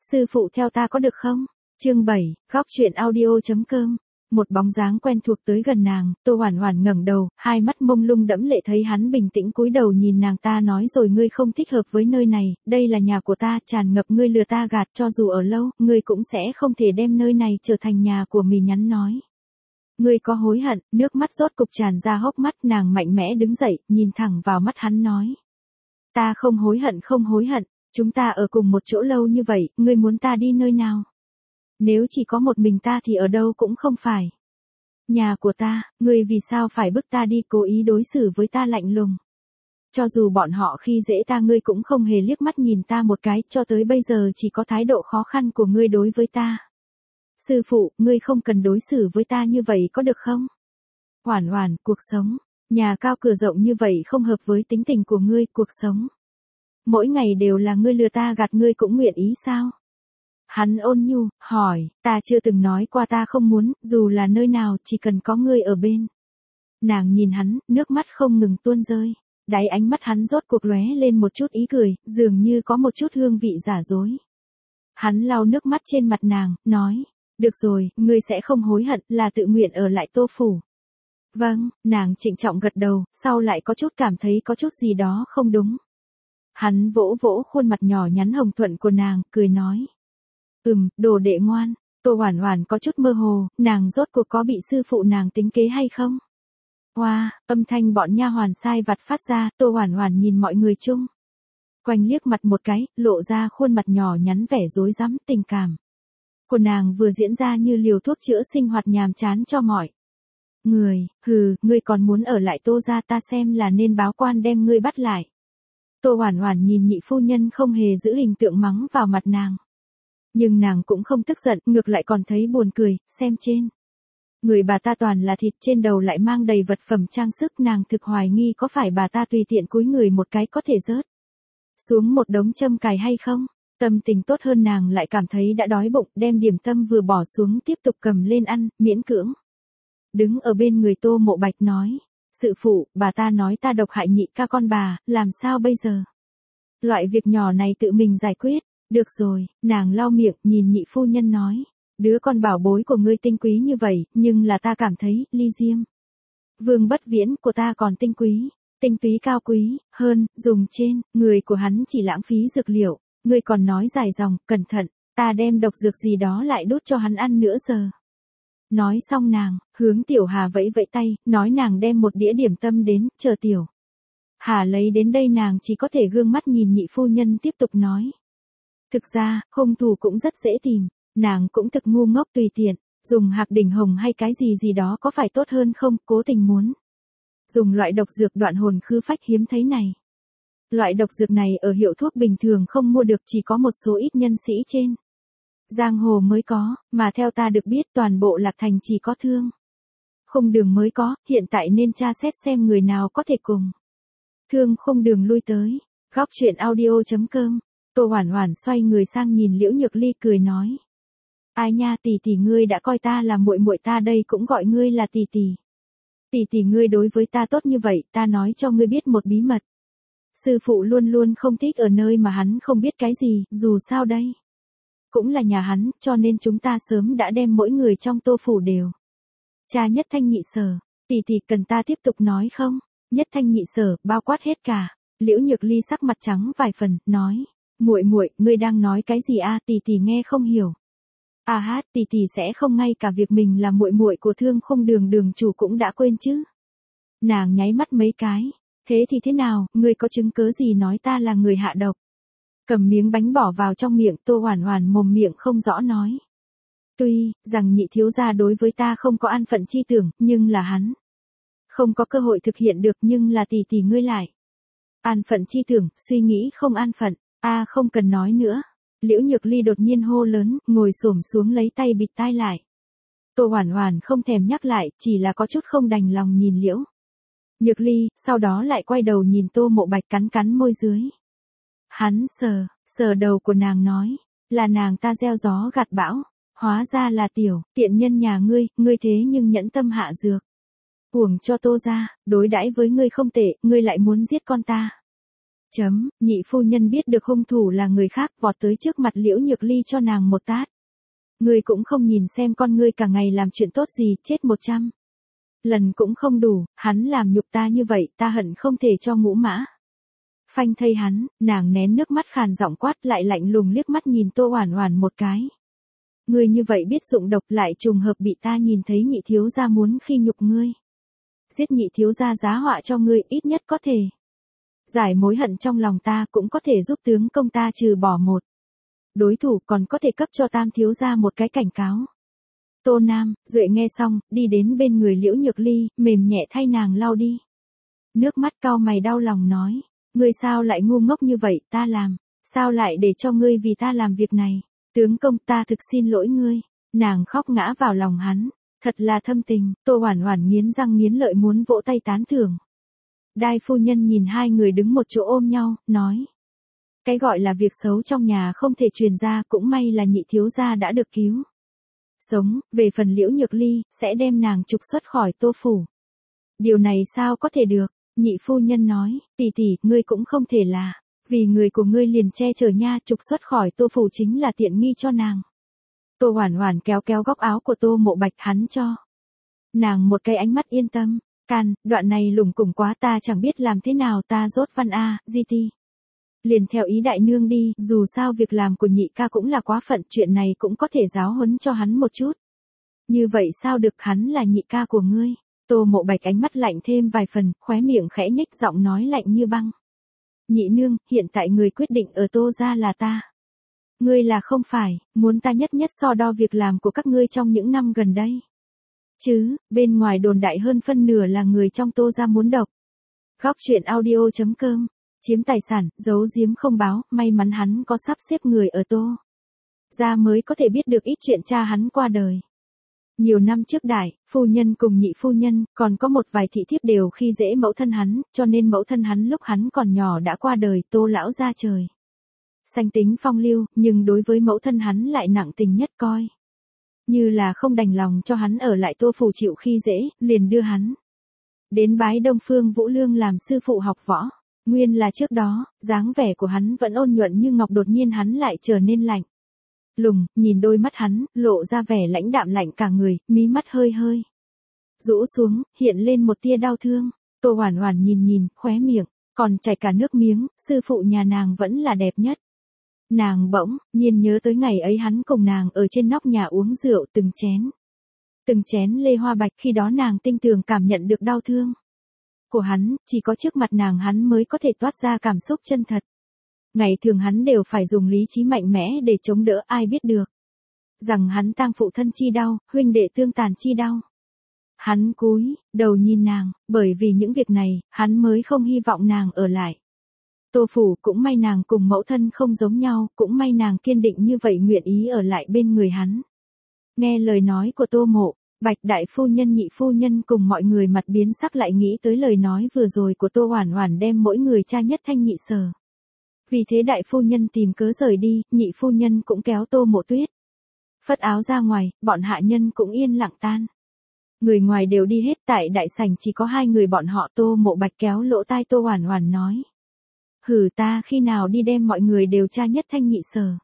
Sư phụ theo ta có được không? Chương 7, góc truyện audio.com. Một bóng dáng quen thuộc tới gần nàng, Tô Hoản Hoản ngẩng đầu, hai mắt mông lung đẫm lệ thấy hắn bình tĩnh cúi đầu nhìn nàng. Ta nói rồi ngươi không thích hợp với nơi này, đây là nhà của ta, tràn ngập ngươi lừa ta gạt, cho dù ở lâu, ngươi cũng sẽ không thể đem nơi này trở thành nhà của mình. Nhắn nói. Ngươi có hối hận? Nước mắt rốt cục tràn ra hốc mắt, nàng mạnh mẽ đứng dậy, nhìn thẳng vào mắt hắn nói. Ta không hối hận, không hối hận, chúng ta ở cùng một chỗ lâu như vậy, ngươi muốn ta đi nơi nào? Nếu chỉ có một mình ta thì ở đâu cũng không phải nhà của ta, ngươi vì sao phải bức ta đi, cố ý đối xử với ta lạnh lùng. Cho dù bọn họ khi dễ ta ngươi cũng không hề liếc mắt nhìn ta một cái, cho tới bây giờ chỉ có thái độ khó khăn của ngươi đối với ta. Sư phụ, ngươi không cần đối xử với ta như vậy có được không? Hoản Hoản, cuộc sống, nhà cao cửa rộng như vậy không hợp với tính tình của ngươi, cuộc sống. Mỗi ngày đều là ngươi lừa ta gạt, ngươi cũng nguyện ý sao? Hắn ôn nhu, hỏi, ta chưa từng nói qua ta không muốn, dù là nơi nào, chỉ cần có ngươi ở bên. Nàng nhìn hắn, nước mắt không ngừng tuôn rơi. Đáy ánh mắt hắn rốt cuộc lóe lên một chút ý cười, dường như có một chút hương vị giả dối. Hắn lau nước mắt trên mặt nàng, nói, được rồi, ngươi sẽ không hối hận, là tự nguyện ở lại Tô phủ. Vâng, nàng trịnh trọng gật đầu, sau lại có chút cảm thấy có chút gì đó không đúng. Hắn vỗ vỗ khuôn mặt nhỏ nhắn hồng thuận của nàng, cười nói. Đồ đệ ngoan. Tô Hoản Hoản có chút mơ hồ, nàng rốt cuộc có bị sư phụ nàng tính kế hay không? Hoa, âm thanh bọn nha hoàn sai vặt phát ra, Tô Hoản Hoản nhìn mọi người chung quanh liếc mặt một cái, lộ ra khuôn mặt nhỏ nhắn vẻ rối rắm, tình cảm của nàng vừa diễn ra như liều thuốc chữa sinh hoạt nhàm chán cho mọi người. Ngươi còn muốn ở lại Tô gia, ta xem là nên báo quan đem ngươi bắt lại. Tô Hoản Hoản nhìn nhị phu nhân không hề giữ hình tượng mắng vào mặt nàng. Nhưng nàng cũng không tức giận, ngược lại còn thấy buồn cười, xem trên người bà ta toàn là thịt, trên đầu lại mang đầy vật phẩm trang sức, nàng thực hoài nghi có phải bà ta tùy tiện cúi người một cái có thể rớt xuống một đống châm cài hay không. Tâm tình tốt hơn, nàng lại cảm thấy đã đói bụng, đem điểm tâm vừa bỏ xuống tiếp tục cầm lên ăn, miễn cưỡng đứng ở bên người Tô Mộ Bạch nói, sự phụ, bà ta nói ta độc hại nhị ca con bà, làm sao bây giờ? Loại việc nhỏ này tự mình giải quyết. Được rồi, nàng lau miệng, nhìn nhị phu nhân nói, đứa con bảo bối của ngươi tinh quý như vậy, nhưng là ta cảm thấy, Ly Diêm Vương Bất Viễn của ta còn tinh quý, tinh túy cao quý hơn, dùng trên người của hắn chỉ lãng phí dược liệu, ngươi còn nói dài dòng, cẩn thận, ta đem độc dược gì đó lại đút cho hắn ăn nữa giờ. Nói xong nàng, hướng Tiểu Hà vẫy vẫy tay, nói nàng đem một đĩa điểm tâm đến, chờ Tiểu Hà lấy đến đây. Nàng chỉ có thể gương mắt nhìn nhị phu nhân tiếp tục nói. Thực ra, hung thủ cũng rất dễ tìm, nàng cũng thực ngu ngốc tùy tiện, dùng hạc đỉnh hồng hay cái gì đó có phải tốt hơn không, cố tình muốn dùng loại độc dược đoạn hồn khứ phách hiếm thấy này. Loại độc dược này ở hiệu thuốc bình thường không mua được, chỉ có một số ít nhân sĩ trên giang hồ mới có, mà theo ta được biết toàn bộ Lạc Thành chỉ có Thương Khung Đường mới có, hiện tại nên tra xét xem người nào có thể cùng Thương Khung Đường lui tới. Góc truyện audio.com. Tô Hoản Hoản xoay người sang nhìn Liễu Nhược Ly, cười nói. Ai nha, tỷ tỷ ngươi đã coi ta là muội muội, ta đây cũng gọi ngươi là tỷ tỷ. Tỷ tỷ ngươi đối với ta tốt như vậy, ta nói cho ngươi biết một bí mật. Sư phụ luôn luôn không thích ở nơi mà hắn không biết cái gì, dù sao đây cũng là nhà hắn, cho nên chúng ta sớm đã đem mỗi người trong Tô phủ đều tra nhất thanh nhị sở. Tỷ tỷ cần ta tiếp tục nói không? Nhất thanh nhị sở, bao quát hết cả. Liễu Nhược Ly sắc mặt trắng vài phần, nói. Muội muội, ngươi đang nói cái gì a? Tỷ tỷ nghe không hiểu. Tỷ tỷ sẽ không ngay cả việc mình là muội muội của Thương Khung Đường đường chủ cũng đã quên chứ? Nàng nháy mắt mấy cái. Thế thì thế nào, ngươi có chứng cứ gì nói ta là người hạ độc? Cầm miếng bánh bỏ vào trong miệng, Tô Hoản Hoản mồm miệng không rõ nói. Tuy rằng nhị thiếu gia đối với ta không có an phận chi tưởng, nhưng là hắn không có cơ hội thực hiện được, nhưng là tỷ tỷ ngươi lại an phận chi tưởng, suy nghĩ không an phận. Không cần nói nữa. Liễu Nhược Ly đột nhiên hô lớn, ngồi xổm xuống lấy tay bịt tai lại. Tô Hoản Hoản không thèm nhắc lại, chỉ là có chút không đành lòng nhìn Liễu Nhược Ly, sau đó lại quay đầu nhìn Tô Mộ Bạch, cắn môi dưới. Hắn sờ đầu của nàng nói, là nàng ta gieo gió gặt bão, hóa ra là tiểu tiện nhân nhà ngươi thế nhưng nhẫn tâm hạ dược. Uổng cho Tô gia, đối đãi với ngươi không tệ, ngươi lại muốn giết con ta. Nhị phu nhân biết được hung thủ là người khác, vọt tới trước mặt Liễu Nhược Ly cho nàng một tát. Ngươi cũng không nhìn xem con ngươi cả ngày làm chuyện tốt gì, chết 100 lần cũng không đủ, hắn làm nhục ta như vậy, ta hận không thể cho ngũ mã phanh thây hắn. Nàng nén nước mắt khàn giọng quát, lại lạnh lùng liếc mắt nhìn Tô Oản Oản một cái. Ngươi như vậy biết dụng độc, lại trùng hợp bị ta nhìn thấy nhị thiếu gia muốn khi nhục ngươi. Giết nhị thiếu gia giá họa cho ngươi, ít nhất có thể giải mối hận trong lòng ta, cũng có thể giúp tướng công ta trừ bỏ một đối thủ, còn có thể cấp cho Tam thiếu gia một cái cảnh cáo. Tô Nam, Duệ nghe xong, đi đến bên người Liễu Nhược Ly, mềm nhẹ thay nàng lau đi nước mắt, cau mày đau lòng nói, ngươi sao lại ngu ngốc như vậy, ta làm sao lại để cho ngươi vì ta làm việc này. Tướng công, ta thực xin lỗi ngươi. Nàng khóc ngã vào lòng hắn, thật là thâm tình. Tô Oản Oản nghiến răng nghiến lợi muốn vỗ tay tán thưởng. Đai phu nhân nhìn hai người đứng một chỗ ôm nhau, nói, cái gọi là việc xấu trong nhà không thể truyền ra, cũng may là nhị thiếu gia đã được cứu sống. Về phần Liễu Nhược Ly, sẽ đem nàng trục xuất khỏi Tô phủ. Điều này sao có thể được? Nhị phu nhân nói, tỷ tỷ, ngươi cũng không thể là vì người của ngươi liền che chở nha, trục xuất khỏi Tô phủ chính là tiện nghi cho nàng. Tô Oản Oản kéo kéo góc áo của Tô Mộ Bạch, hắn cho nàng một cái ánh mắt yên tâm. Can, đoạn này lủng củng quá, ta chẳng biết làm thế nào, ta rốt văn a, GT. Liền theo ý đại nương đi, dù sao việc làm của nhị ca cũng là quá phận, chuyện này cũng có thể giáo huấn cho hắn một chút. Như vậy sao được, hắn là nhị ca của ngươi. Tô Mộ Bạch ánh mắt lạnh thêm vài phần, khóe miệng khẽ nhếch, giọng nói lạnh như băng. Nhị nương, hiện tại người quyết định ở Tô gia là ta. Ngươi là không phải muốn ta nhất nhất so đo việc làm của các ngươi trong những năm gần đây chứ? Bên ngoài đồn đại hơn phân nửa là người trong Tô gia muốn độc. Góc truyện audio.com. Chiếm tài sản, giấu giếm không báo, may mắn hắn có sắp xếp người ở Tô gia mới có thể biết được ít chuyện cha hắn qua đời. Nhiều năm trước đại phu nhân cùng nhị phu nhân, còn có một vài thị thiếp đều khi dễ mẫu thân hắn, cho nên mẫu thân hắn lúc hắn còn nhỏ đã qua đời. Tô lão gia trời sanh tính phong lưu, nhưng đối với mẫu thân hắn lại nặng tình nhất, coi như là không đành lòng cho hắn ở lại Tô phủ chịu khi dễ, liền đưa hắn đến bái Đông Phương Vũ Lương làm sư phụ học võ. Nguyên là trước đó, dáng vẻ của hắn vẫn ôn nhuận như ngọc, đột nhiên hắn lại trở nên lạnh lùng, nhìn đôi mắt hắn, lộ ra vẻ lãnh đạm lạnh cả người, mí mắt hơi hơi rũ xuống, hiện lên một tia đau thương. Tô Oản Oản nhìn nhìn, khóe miệng còn chảy cả nước miếng, sư phụ nhà nàng vẫn là đẹp nhất. Nàng bỗng nhiên nhớ tới ngày ấy hắn cùng nàng ở trên nóc nhà uống rượu, từng chén lê hoa bạch, khi đó nàng tinh tường cảm nhận được đau thương của hắn, chỉ có trước mặt nàng hắn mới có thể toát ra cảm xúc chân thật. Ngày thường hắn đều phải dùng lý trí mạnh mẽ để chống đỡ, ai biết được rằng hắn tang phụ thân chi đau, huynh đệ tương tàn chi đau. Hắn cúi đầu nhìn nàng, bởi vì những việc này, hắn mới không hy vọng nàng ở lại Tô phủ. Cũng may nàng cùng mẫu thân không giống nhau, cũng may nàng kiên định như vậy, nguyện ý ở lại bên người hắn. Nghe lời nói của Tô Mộ Bạch, đại phu nhân nhị phu nhân cùng mọi người mặt biến sắc, lại nghĩ tới lời nói vừa rồi của Tô Oản Oản đem mỗi người cha nhất thanh nhị sở. Vì thế đại phu nhân tìm cớ rời đi, nhị phu nhân cũng kéo Tô Mộ Tuyết phất áo ra ngoài, bọn hạ nhân cũng yên lặng tan. Người ngoài đều đi hết, tại đại sảnh chỉ có hai người bọn họ. Tô Mộ Bạch kéo lỗ tai Tô Oản Oản nói, hử, ta khi nào đi đem mọi người đều tra nhất thanh nhị sở.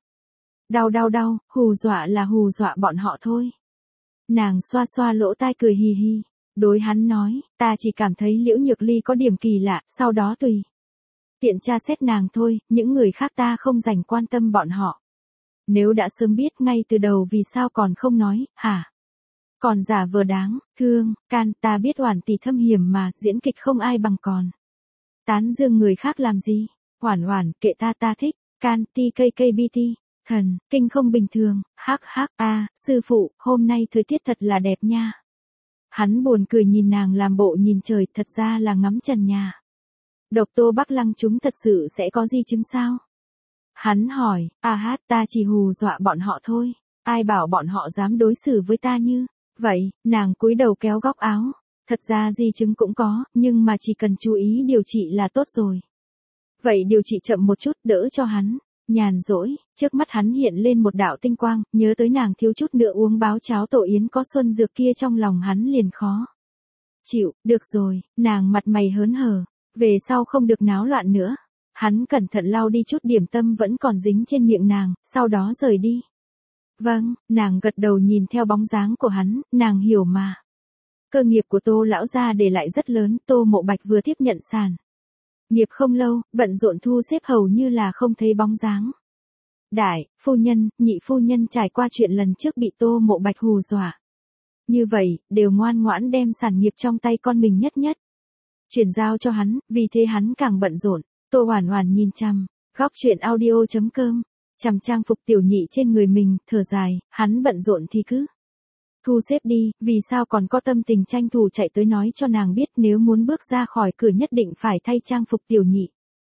Đau, hù dọa là hù dọa bọn họ thôi. Nàng xoa xoa lỗ tai cười hì hì, đối hắn nói, ta chỉ cảm thấy Liễu Nhược Ly có điểm kỳ lạ, sau đó tùy tiện tra xét nàng thôi, những người khác ta không dành quan tâm bọn họ. Nếu đã sớm biết ngay từ đầu vì sao còn không nói, hả? Còn giả vờ đáng thương. Can, ta biết Oản tỷ thâm hiểm mà, diễn kịch không ai bằng còn tán dương người khác làm gì. Oản Oản, kệ ta thích. Can, TKKBT. Thần kinh không bình thường. Hắc hắc, a, sư phụ, hôm nay thời tiết thật là đẹp nha. Hắn buồn cười nhìn nàng làm bộ nhìn trời, thật ra là ngắm trần nhà. Độc Tô Bắc Lăng chúng thật sự sẽ có di chứng sao? Hắn hỏi, ta chỉ hù dọa bọn họ thôi. Ai bảo bọn họ dám đối xử với ta như vậy? Nàng cúi đầu kéo góc áo. Thật ra di chứng cũng có, nhưng mà chỉ cần chú ý điều trị là tốt rồi. Vậy điều trị chậm một chút, đỡ cho hắn nhàn rỗi. Trước mắt hắn hiện lên một đạo tinh quang, nhớ tới nàng thiếu chút nữa uống báo cháo tổ yến có xuân dược kia, trong lòng hắn liền khó chịu. Được rồi, nàng mặt mày hớn hở, về sau không được náo loạn nữa. Hắn cẩn thận lau đi chút điểm tâm vẫn còn dính trên miệng nàng, sau đó rời đi. Vâng, nàng gật đầu nhìn theo bóng dáng của hắn, nàng hiểu mà. Cơ nghiệp của Tô lão gia để lại rất lớn, Tô Mộ Bạch vừa tiếp nhận sản nghiệp không lâu, bận rộn thu xếp hầu như là không thấy bóng dáng. Đại, phu nhân, nhị phu nhân trải qua chuyện lần trước bị Tô Mộ Bạch hù dọa. Như vậy, đều ngoan ngoãn đem sản nghiệp trong tay con mình nhất nhất chuyển giao cho hắn, vì thế hắn càng bận rộn. Tô Hoản Hoản nhìn chằm, góc chuyện audio.com, chằm trang phục tiểu nhị trên người mình, thở dài, hắn bận rộn thì cứ thu xếp đi, vì sao còn có tâm tình tranh thủ chạy tới nói cho nàng biết nếu muốn bước ra khỏi cửa nhất định phải thay trang phục tiểu nhị.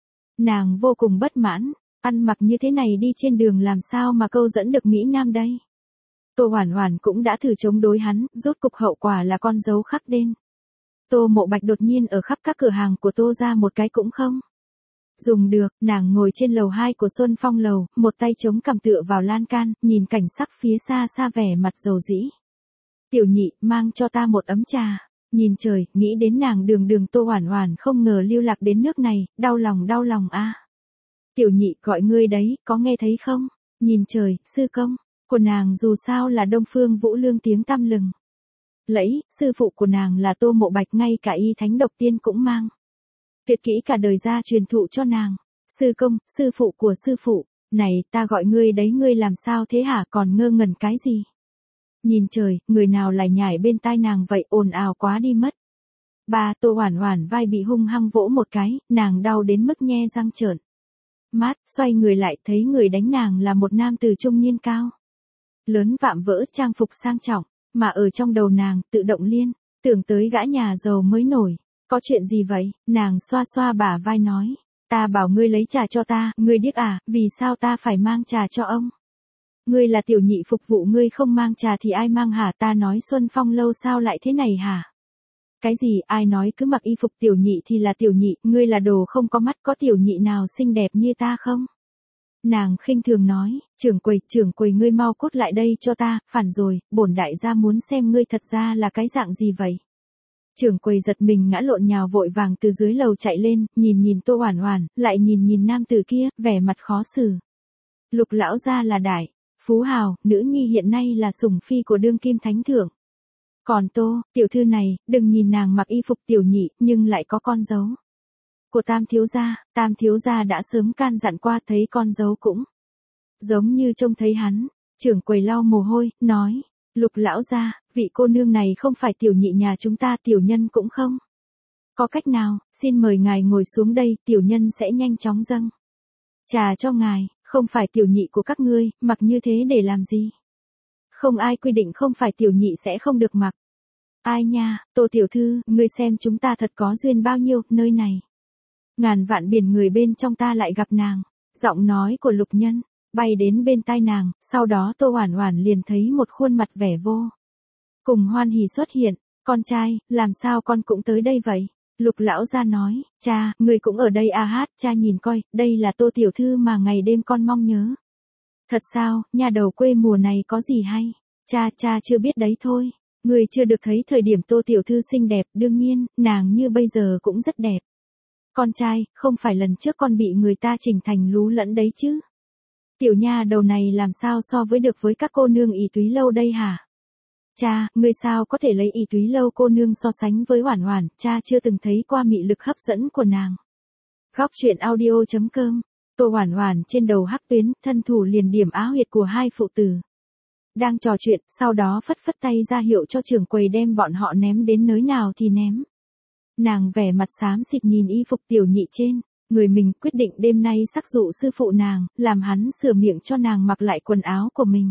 Nàng vô cùng bất mãn, ăn mặc như thế này đi trên đường làm sao mà câu dẫn được Mỹ Nam đây. Tô Hoản Hoản cũng đã thử chống đối hắn, rốt cục hậu quả là con dấu khắc đen. Tô Mộ Bạch đột nhiên ở khắp các cửa hàng của Tô ra một cái cũng không dùng được, nàng ngồi trên lầu 2 của Xuân Phong lầu, một tay chống cằm tựa vào lan can, nhìn cảnh sắc phía xa xa vẻ mặt dầu dĩ. Tiểu nhị, mang cho ta một ấm trà. Nhìn trời, nghĩ đến nàng đường đường Tô Hoản Hoản không ngờ lưu lạc đến nước này, đau lòng a. Tiểu nhị gọi ngươi đấy, có nghe thấy không? Nhìn trời, sư công của nàng dù sao là Đông Phương Vũ Lương tiếng tăm lừng lẫy, sư phụ của nàng là Tô Mộ Bạch, ngay cả y thánh độc tiên cũng mang tuyệt kỹ cả đời ra truyền thụ cho nàng. Sư công, sư phụ của sư phụ, này ta gọi ngươi đấy, ngươi làm sao thế hả, còn ngơ ngẩn cái gì? Nhìn trời, người nào lại nhảy bên tai nàng vậy, ồn ào quá đi mất. Tô Hoản Hoản vai bị hung hăng vỗ một cái, nàng đau đến mức nhe răng trợn mắt, xoay người lại thấy người đánh nàng là một nam tử trung niên cao lớn vạm vỡ, trang phục sang trọng, mà ở trong đầu nàng tự động liên tưởng tới gã nhà giàu mới nổi. Có chuyện gì vậy? Nàng xoa xoa bả vai nói, ta bảo ngươi lấy trà cho ta, ngươi điếc à, vì sao ta phải mang trà cho ông? Ngươi là tiểu nhị phục vụ, ngươi không mang trà thì ai mang hả? Ta nói Xuân Phong lâu sao lại thế này hả? Cái gì, ai nói cứ mặc y phục tiểu nhị thì là tiểu nhị, ngươi là đồ không có mắt, có tiểu nhị nào xinh đẹp như ta không? Nàng khinh thường nói, trưởng quầy ngươi mau cút lại đây cho ta, phản rồi, bổn đại gia muốn xem ngươi thật ra là cái dạng gì vậy. Trưởng quầy giật mình ngã lộn nhào vội vàng từ dưới lầu chạy lên, nhìn Tô Hoản Hoản, lại nhìn nam tử kia, vẻ mặt khó xử. Lục lão gia là đại phú hào, nữ nhi hiện nay là sủng phi của đương kim thánh thượng. Còn Tô, tiểu thư này, đừng nhìn nàng mặc y phục tiểu nhị, nhưng lại có con dấu của Tam thiếu gia đã sớm can dặn qua, thấy con dấu cũng giống như trông thấy hắn. Trưởng quầy lau mồ hôi, nói, Lục lão gia, vị cô nương này không phải tiểu nhị nhà chúng ta, tiểu nhân cũng không có cách nào, xin mời ngài ngồi xuống đây, tiểu nhân sẽ nhanh chóng dâng trà cho ngài. Không phải tiểu nhị của các ngươi, mặc như thế để làm gì? Không ai quy định không phải tiểu nhị sẽ không được mặc. Ai nha, Tô tiểu thư, ngươi xem chúng ta thật có duyên bao nhiêu, nơi này ngàn vạn biển người bên trong ta lại gặp nàng. Giọng nói của Lục Nhân bay đến bên tai nàng, sau đó Tô Hoản Hoản liền thấy một khuôn mặt vẻ vô cùng hoan hỉ xuất hiện. Con trai, làm sao con cũng tới đây vậy? Lục lão gia nói, cha, người cũng ở đây à? Hát, cha nhìn coi, đây là Tô tiểu thư mà ngày đêm con mong nhớ. Thật sao, nhà đầu quê mùa này có gì hay? Cha chưa biết đấy thôi. Người chưa được thấy thời điểm Tô tiểu thư xinh đẹp, đương nhiên, nàng như bây giờ cũng rất đẹp. Con trai, không phải lần trước con bị người ta chỉnh thành lú lẫn đấy chứ? Tiểu nha đầu này làm sao so với được với các cô nương ỷ túy lâu đây hả? Cha, ngươi sao có thể lấy ỷ túy lâu cô nương so sánh với Hoản Hoản, cha chưa từng thấy qua mị lực hấp dẫn của nàng. Góc chuyện audio.com, Tô Hoản Hoản trên đầu hắc tuyến, thân thủ liền điểm á huyệt của hai phụ tử. Đang trò chuyện, sau đó phất phất tay ra hiệu cho trưởng quầy đem bọn họ ném đến nơi nào thì ném. Nàng vẻ mặt xám xịt nhìn y phục tiểu nhị trên người mình, quyết định đêm nay sắc dụ sư phụ nàng, làm hắn sửa miệng cho nàng mặc lại quần áo của mình.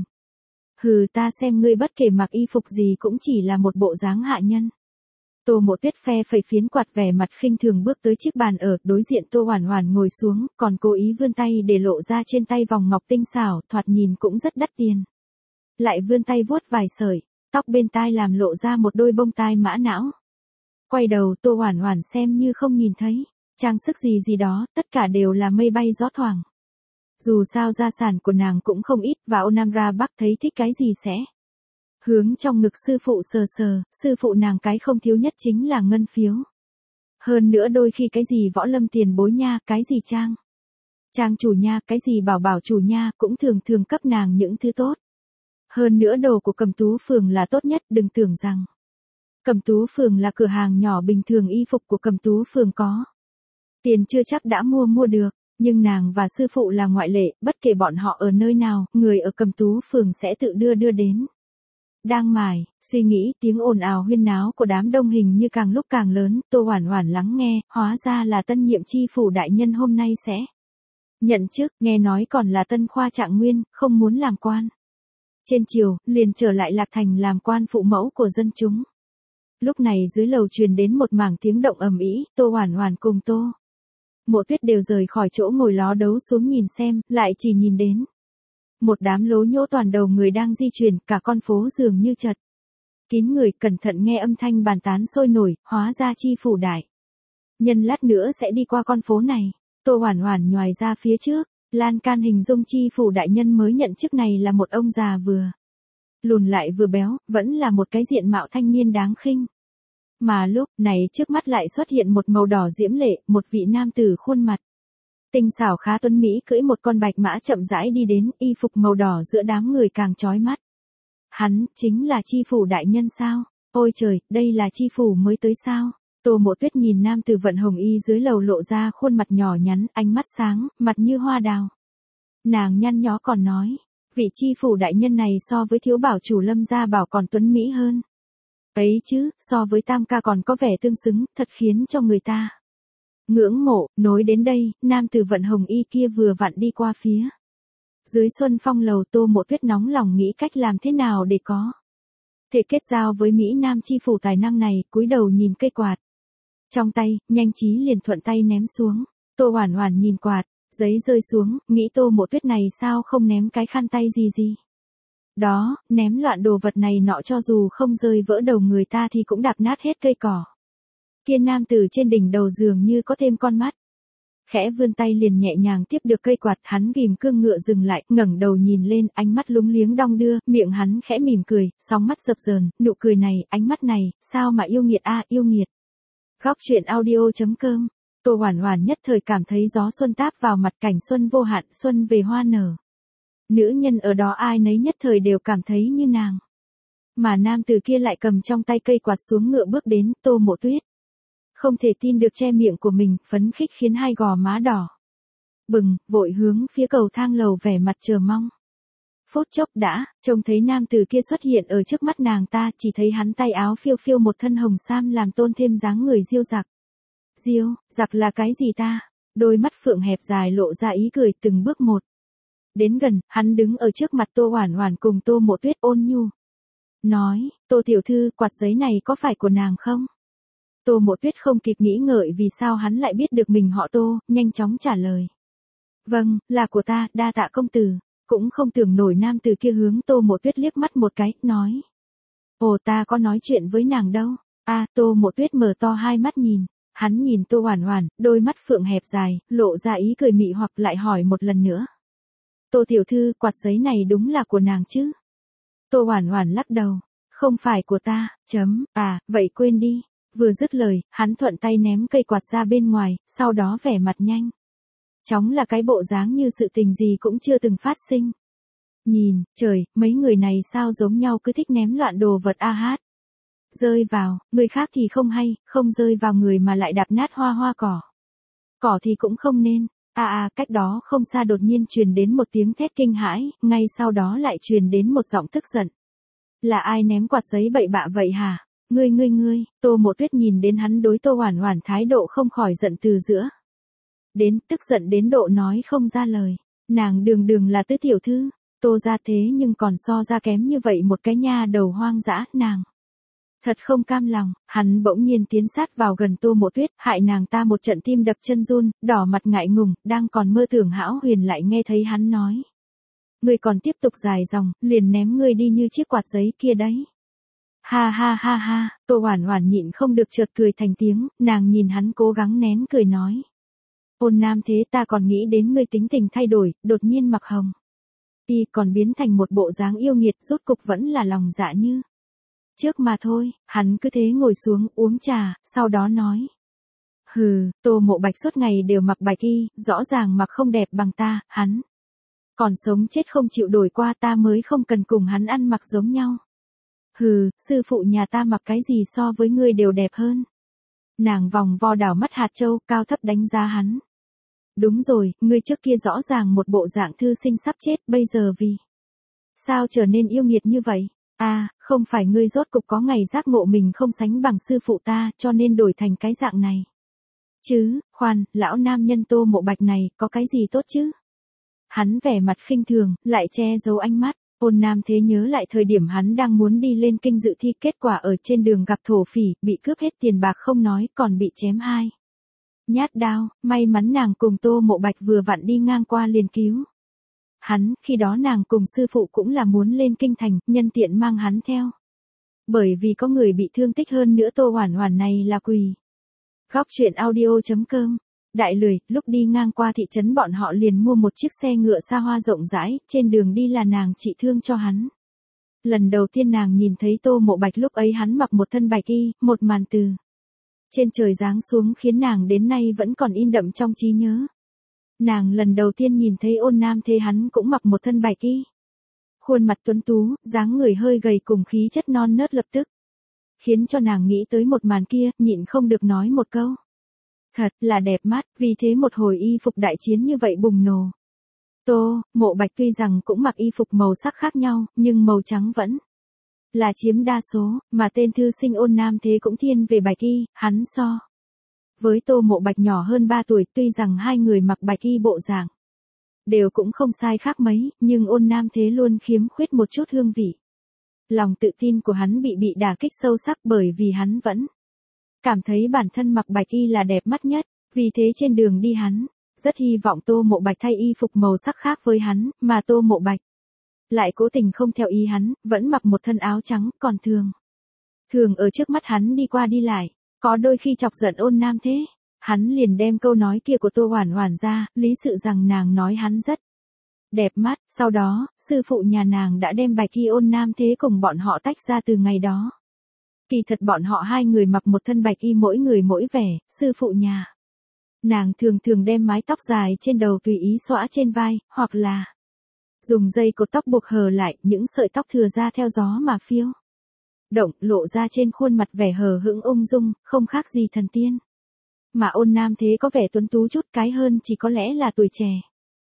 Hừ, ta xem ngươi bất kể mặc y phục gì cũng chỉ là một bộ dáng hạ nhân. Tô Mộ Tuyết phe phẩy phiến quạt, vẻ mặt khinh thường bước tới chiếc bàn ở đối diện Tô Hoản Hoản ngồi xuống, còn cố ý vươn tay để lộ ra trên tay vòng ngọc tinh xảo, thoạt nhìn cũng rất đắt tiền. Lại vươn tay vuốt vài sợi tóc bên tai làm lộ ra một đôi bông tai mã não. Quay đầu Tô Hoản Hoản xem như không nhìn thấy trang sức gì đó, tất cả đều là mây bay gió thoảng. Dù sao gia sản của nàng cũng không ít, và Nam Ra Bắc thấy thích cái gì sẽ hướng trong ngực sư phụ sờ, sư phụ nàng cái không thiếu nhất chính là ngân phiếu. Hơn nữa đôi khi cái gì võ lâm tiền bối nha, cái gì trang Trang chủ nha, cái gì bảo bảo chủ nha, cũng thường thường cấp nàng những thứ tốt. Hơn nữa đồ của Cẩm Tú Phường là tốt nhất, đừng tưởng rằng Cẩm Tú Phường là cửa hàng nhỏ bình thường, y phục của Cẩm Tú Phường có tiền chưa chắc đã mua được, nhưng nàng và sư phụ là ngoại lệ, bất kể bọn họ ở nơi nào, người ở Cẩm Tú Phường sẽ tự đưa đến. Đang mải suy nghĩ, tiếng ồn ào huyên náo của đám đông hình như càng lúc càng lớn, Tô Hoản Hoản lắng nghe, hóa ra là tân nhiệm chi phủ đại nhân hôm nay sẽ nhận chức, nghe nói còn là tân khoa trạng nguyên, không muốn làm quan. Trên chiều, liền trở lại Lạc Thành làm quan phụ mẫu của dân chúng. Lúc này dưới lầu truyền đến một mảng tiếng động ầm ĩ, Tô Hoản Hoản cùng Tô Mộ Tuyết đều rời khỏi chỗ ngồi ló đấu xuống nhìn xem, lại chỉ nhìn đến một đám lố nhố toàn đầu người đang di chuyển, cả con phố dường như chật kín người, cẩn thận nghe âm thanh bàn tán sôi nổi, hóa ra chi phủ đại nhân lát nữa sẽ đi qua con phố này. Tô Hoản Hoản nhoài ra phía trước, lan can hình dung chi phủ đại nhân mới nhận chức này là một ông già vừa lùn lại vừa béo, vẫn là một cái diện mạo thanh niên đáng khinh. Mà lúc này trước mắt lại xuất hiện một màu đỏ diễm lệ, một vị nam tử khuôn mặt tinh xảo khá tuấn mỹ cưỡi một con bạch mã chậm rãi đi đến, y phục màu đỏ giữa đám người càng chói mắt. Hắn chính là chi phủ đại nhân sao? Ôi trời, đây là chi phủ mới tới sao? Tô Mộ Tuyết nhìn nam tử vận hồng y dưới lầu lộ ra khuôn mặt nhỏ nhắn, ánh mắt sáng, mặt như hoa đào. Nàng nhăn nhó còn nói, vị chi phủ đại nhân này so với thiếu bảo chủ Lâm gia bảo còn tuấn mỹ hơn. Ấy chứ, so với Tam ca còn có vẻ tương xứng, thật khiến cho người ta ngưỡng mộ. Nối đến đây, nam tử vận hồng y kia vừa vặn đi qua phía dưới Xuân Phong lầu. Tô Mộ Tuyết nóng lòng nghĩ cách làm thế nào để có thể kết giao với Mỹ Nam chi phủ tài năng này, cúi đầu nhìn cây quạt trong tay, nhanh trí liền thuận tay ném xuống. Tô Hoản Hoản nhìn quạt, giấy rơi xuống, nghĩ Tô Mộ Tuyết này sao không ném cái khăn tay gì. Đó, ném loạn đồ vật này nọ cho dù không rơi vỡ đầu người ta thì cũng đạp nát hết cây cỏ. Kiên nam tử trên đỉnh đầu dường như có thêm con mắt. Khẽ vươn tay liền nhẹ nhàng tiếp được cây quạt, hắn ghim cương ngựa dừng lại, ngẩng đầu nhìn lên, ánh mắt lúng liếng đong đưa, miệng hắn khẽ mỉm cười, sóng mắt dập dờn, nụ cười này, ánh mắt này, sao mà yêu nghiệt a, yêu nghiệt. Góc truyện audio.com. Tô Hoản Hoản nhất thời cảm thấy gió xuân táp vào mặt, cảnh xuân vô hạn, xuân về hoa nở. Nữ nhân ở đó ai nấy nhất thời đều cảm thấy như nàng. Mà nam tử kia lại cầm trong tay cây quạt xuống ngựa bước đến. Tô Mộ Tuyết không thể tin được che miệng của mình, phấn khích khiến hai gò má đỏ bừng, vội hướng phía cầu thang lầu vẻ mặt chờ mong. Phút chốc đã, trông thấy nam tử kia xuất hiện ở trước mắt nàng ta, chỉ thấy hắn tay áo phiêu phiêu một thân hồng sam làm tôn thêm dáng người diêu dặc. Diêu, giặc là cái gì ta? Đôi mắt phượng hẹp dài lộ ra ý cười, từng bước một đến gần, hắn đứng ở trước mặt Tô Hoản Hoản cùng Tô Mộ Tuyết ôn nhu nói, Tô tiểu thư, quạt giấy này có phải của nàng không? Tô Mộ Tuyết không kịp nghĩ ngợi vì sao hắn lại biết được mình họ Tô, nhanh chóng trả lời. Vâng, là của ta, đa tạ công tử. Cũng không tưởng nổi nam tử kia hướng Tô Mộ Tuyết liếc mắt một cái, nói. Ồ, ta có nói chuyện với nàng đâu. Tô Mộ Tuyết mở to hai mắt nhìn. Hắn nhìn Tô Hoản Hoản, đôi mắt phượng hẹp dài, lộ ra ý cười mị hoặc, lại hỏi một lần nữa. Tô tiểu thư, quạt giấy này đúng là của nàng chứ? Tô Hoản Hoản lắc đầu. Không phải của ta, vậy quên đi. Vừa dứt lời, hắn thuận tay ném cây quạt ra bên ngoài, sau đó vẻ mặt nhanh chóng là cái bộ dáng như sự tình gì cũng chưa từng phát sinh. Nhìn, trời, mấy người này sao giống nhau, cứ thích ném loạn đồ vật hát. Rơi vào, người khác thì không hay, không rơi vào người mà lại đạp nát hoa cỏ. Cỏ thì cũng không nên. Cách đó không xa đột nhiên truyền đến một tiếng thét kinh hãi, ngay sau đó lại truyền đến một giọng tức giận. Là ai ném quạt giấy bậy bạ vậy hả? Ngươi, Tô Mộ Tuyết nhìn đến hắn đối Tô Hoản Hoản thái độ không khỏi giận từ giữa đến, tức giận đến độ nói không ra lời. Nàng đường là tứ tiểu thư, Tô gia thế nhưng còn so ra kém như vậy một cái nha đầu hoang dã, nàng thật không cam lòng. Hắn bỗng nhiên tiến sát vào gần Tô Mộ Tuyết, hại nàng ta một trận tim đập chân run, đỏ mặt ngại ngùng, đang còn mơ tưởng hão huyền lại nghe thấy hắn nói. Ngươi còn tiếp tục dài dòng, liền ném ngươi đi như chiếc quạt giấy kia đấy. Ha, Tô Hoản Hoản nhịn không được chợt cười thành tiếng, nàng nhìn hắn cố gắng nén cười nói. Ôn nam thế, ta còn nghĩ đến ngươi tính tình thay đổi, đột nhiên mặc hồng y còn biến thành một bộ dáng yêu nghiệt, rốt cục vẫn là lòng dạ như trước mà thôi. Hắn cứ thế ngồi xuống uống trà, sau đó nói. Hừ, Tô Mộ Bạch suốt ngày đều mặc bạch y, rõ ràng mặc không đẹp bằng ta, hắn. Còn sống chết không chịu đổi qua ta mới không cần cùng hắn ăn mặc giống nhau. Hừ, sư phụ nhà ta mặc cái gì so với ngươi đều đẹp hơn. Nàng vòng vo đảo mắt hạt châu, cao thấp đánh giá hắn. Đúng rồi, ngươi trước kia rõ ràng một bộ dạng thư sinh sắp chết, bây giờ vì sao trở nên yêu nghiệt như vậy? À, không phải ngươi rốt cục có ngày giác ngộ mình không sánh bằng sư phụ ta, cho nên đổi thành cái dạng này. Chứ, khoan, lão nam nhân Tô Mộ Bạch này, có cái gì tốt chứ? Hắn vẻ mặt khinh thường, lại che giấu ánh mắt. Ôn Nam Thế nhớ lại thời điểm hắn đang muốn đi lên kinh dự thi, kết quả ở trên đường gặp thổ phỉ, bị cướp hết tiền bạc không nói, còn bị chém hai nhát đao, may mắn nàng cùng Tô Mộ Bạch vừa vặn đi ngang qua liền cứu. Hắn, khi đó nàng cùng sư phụ cũng là muốn lên kinh thành, nhân tiện mang hắn theo. Bởi vì có người bị thương tích hơn nữa Tô Hoản Hoản này là quỳ. Góc truyện audio.com. Đại lười, lúc đi ngang qua thị trấn bọn họ liền mua một chiếc xe ngựa xa hoa rộng rãi, trên đường đi là nàng trị thương cho hắn. Lần đầu tiên nàng nhìn thấy Tô Mộ Bạch lúc ấy hắn mặc một thân bạch y, một màn từ trên trời giáng xuống khiến nàng đến nay vẫn còn in đậm trong trí nhớ. Nàng lần đầu tiên nhìn thấy Ôn Nam Thế hắn cũng mặc một thân bạch y. Khuôn mặt tuấn tú, dáng người hơi gầy cùng khí chất non nớt lập tức khiến cho nàng nghĩ tới một màn kia, nhịn không được nói một câu. Thật là đẹp mắt, vì thế một hồi y phục đại chiến như vậy bùng nổ. Tô Mộ Bạch tuy rằng cũng mặc y phục màu sắc khác nhau, nhưng màu trắng vẫn là chiếm đa số, mà tên thư sinh Ôn Nam Thế cũng thiên về bạch y, hắn so với Tô Mộ Bạch nhỏ hơn 3 tuổi, tuy rằng hai người mặc bạch y bộ dạng đều cũng không sai khác mấy, nhưng Ôn Nam Thế luôn khiếm khuyết một chút hương vị. Lòng tự tin của hắn bị đả kích sâu sắc bởi vì hắn vẫn cảm thấy bản thân mặc bạch y là đẹp mắt nhất, vì thế trên đường đi hắn rất hy vọng Tô Mộ Bạch thay y phục màu sắc khác với hắn, mà Tô Mộ Bạch lại cố tình không theo ý hắn, vẫn mặc một thân áo trắng, còn thường ở trước mắt hắn đi qua đi lại, có đôi khi chọc giận Ôn Nam Thế, hắn liền đem câu nói kia của Tô Hoản Hoản ra, lý sự rằng nàng nói hắn rất đẹp mắt, sau đó, sư phụ nhà nàng đã đem bạch y Ôn Nam Thế cùng bọn họ tách ra từ ngày đó. Kỳ thật bọn họ hai người mặc một thân bạch y mỗi người mỗi vẻ, sư phụ nhà nàng thường đem mái tóc dài trên đầu tùy ý xõa trên vai, hoặc là dùng dây cột tóc buộc hờ lại, những sợi tóc thừa ra theo gió mà phiêu động, lộ ra trên khuôn mặt vẻ hờ hững ung dung, không khác gì thần tiên. Mà Ôn Nam Thế có vẻ tuấn tú chút cái hơn chỉ có lẽ là tuổi trẻ.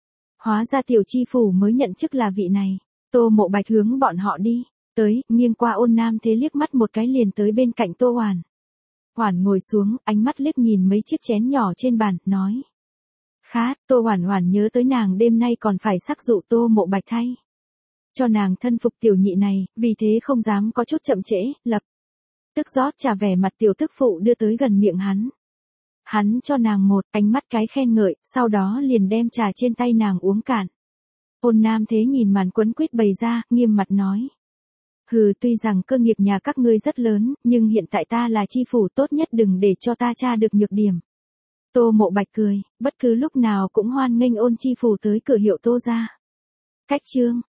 Hóa ra tiểu chi phủ mới nhận chức là vị này. Tô Mộ Bạch hướng bọn họ đi tới, nghiêng qua Ôn Nam Thế liếc mắt một cái liền tới bên cạnh Tô Hoản Hoản ngồi xuống, ánh mắt liếc nhìn mấy chiếc chén nhỏ trên bàn, nói. Khá, Tô Hoản Hoản nhớ tới nàng đêm nay còn phải sắc dụ Tô Mộ Bạch thay cho nàng thân phục tiểu nhị này, vì thế không dám có chút chậm trễ, lập tức rót trà vẻ mặt tiểu tức phụ đưa tới gần miệng hắn. Hắn cho nàng một ánh mắt cái khen ngợi, sau đó liền đem trà trên tay nàng uống cạn. Ôn Nam Thế nhìn màn quấn quýt bày ra, nghiêm mặt nói. Hừ, tuy rằng cơ nghiệp nhà các ngươi rất lớn, nhưng hiện tại ta là chi phủ, tốt nhất đừng để cho ta tra được nhược điểm. Tô Mộ Bạch cười, bất cứ lúc nào cũng hoan nghênh Ôn chi phủ tới cửa hiệu Tô gia. Cách chương